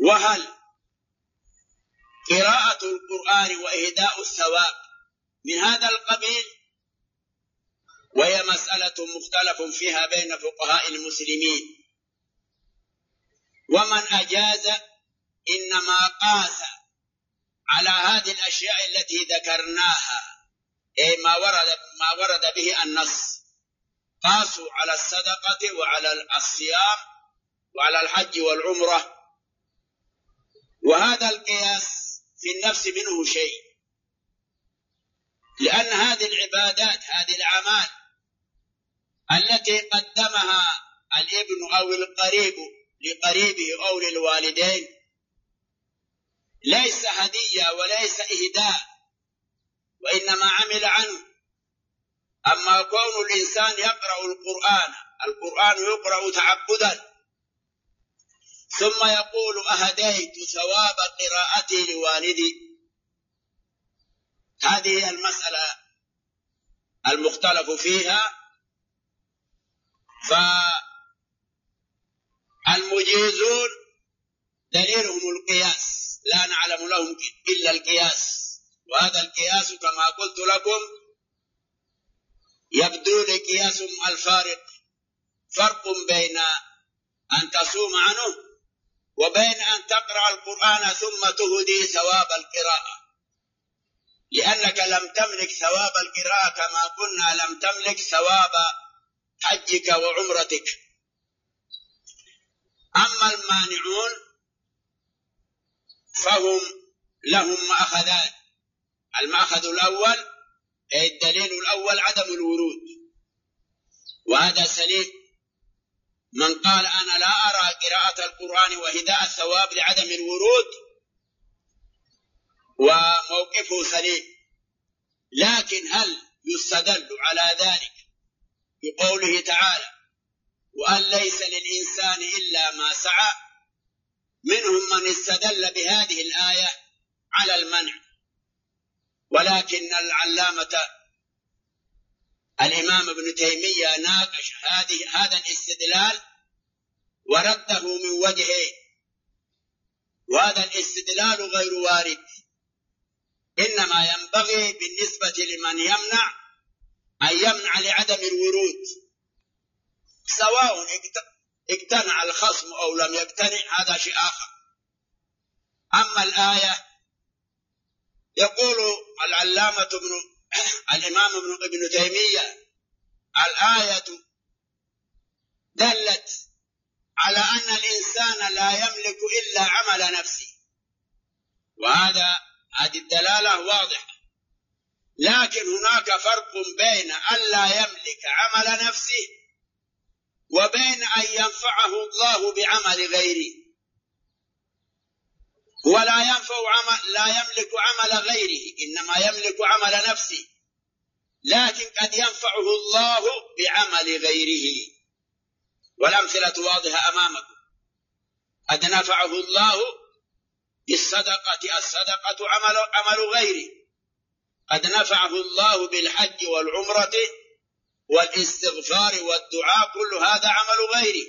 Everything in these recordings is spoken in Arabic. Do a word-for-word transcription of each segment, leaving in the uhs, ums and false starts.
وهل قراءة القرآن وإهداء الثواب من هذا القبيل؟ وهي مسألة مختلف فيها بين فقهاء المسلمين، ومن أجاز إنما قاس على هذه الأشياء التي ذكرناها، أي ما ورد ما ورد به النص، قاسوا على الصدقة وعلى الصيام وعلى الحج والعمرة. وهذا القياس في النفس منه شيء، لأن هذه العبادات هذه الأعمال التي قدمها الابن أو القريب لقريبه أو للوالدين ليس هدية وليس إهداء، وإنما عمل عنه. أما كون الإنسان يقرأ القرآن القرآن يقرأ تعبدا ثم يقول أهديت ثواب قراءتي لوالدي، هذه المسألة المختلف فيها. فالمجيزون دليلهم القياس، لا نعلم لهم إلا القياس، وهذا القياس كما قلت لكم يبدو لي قياس الفارق، فرق بين أن تصوم عنه وبين أن تقرأ القرآن ثم تهدي ثواب القراءة، لأنك لم تملك ثواب القراءة كما قلنا لم تملك ثواب حجك وعمرتك. أما المانعون فهم لهم مأخذان، المأخذ الأول أي الدليل الأول عدم الورود، وهذا سليم. من قال أنا لا أرى قراءة القرآن وهداء الثواب لعدم الورود وموقفه سليم، لكن هل يستدل على ذلك بقوله تعالى وأن ليس للإنسان إلا ما سعى؟ منهم من استدل بهذه الآية على المنع، ولكن العلامة الإمام ابن تيمية ناقش هذه هذا الاستدلال ورده من وجهين، وهذا الاستدلال غير وارد. إنما ينبغي بالنسبة لمن يمنع أن يمنع لعدم الورود، سواء اقتنع الخصم أو لم يقتنع، هذا شيء آخر. أما الآية يقول العلامة ابن الإمام ابن تيمية الآية دلت على أن الإنسان لا يملك إلا عمل نفسه، وهذا هذه الدلالة واضحة، لكن هناك فرق بين أن لا يملك عمل نفسه وبين أن ينفعه الله بعمل غيره. ولا ينفع عمل لا يملك عمل غيره، إنما يملك عمل نفسه، لكن قد ينفعه الله بعمل غيره، والأمثلة واضحة أمامكم. قد نفعه الله بالصدقة، الصدقة عمل, عمل غيره، قد نفعه الله بالحج والعمرة والاستغفار والدعاء، كل هذا عمل غيره.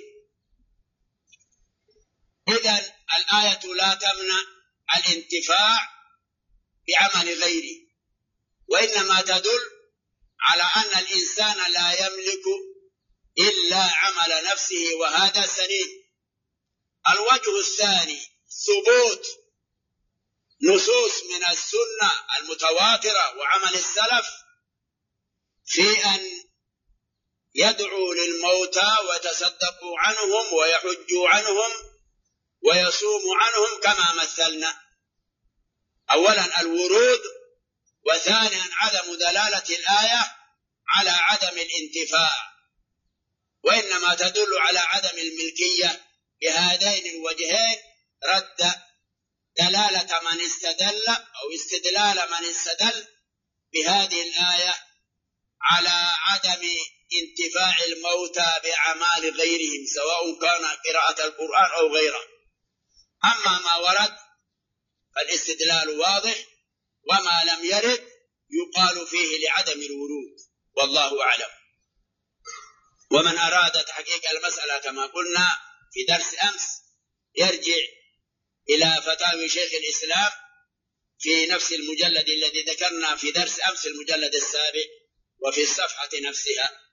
إذن الآية لا تمنع الانتفاع بعمل غيره، وإنما تدل على أن الإنسان لا يملك إلا عمل نفسه، وهذا سليم. الوجه الثاني ثبوت نصوص من السنة المتواترة وعمل السلف في أن يدعوا للموتى ويتصدقوا عنهم ويحجوا عنهم ويصوموا عنهم كما مثلنا. أولا الورود، وثانيا عدم دلالة الآية على عدم الانتفاع، وإنما تدل على عدم الملكية. بهذين الوجهين رد دلالة من استدل أو استدلال من استدل بهذه الآية على عدم انتفاع الموتى بأعمال غيرهم، سواء كان قراءة القرآن أو غيره. أما ما ورد فالاستدلال واضح، وما لم يرد يقال فيه لعدم الورود، والله أعلم. ومن أراد تحقيق المسألة كما قلنا في درس أمس يرجع إلى فتاوي شيخ الإسلام في نفس المجلد الذي ذكرنا في درس أمس، المجلد السابع، وفي الصفحة نفسها.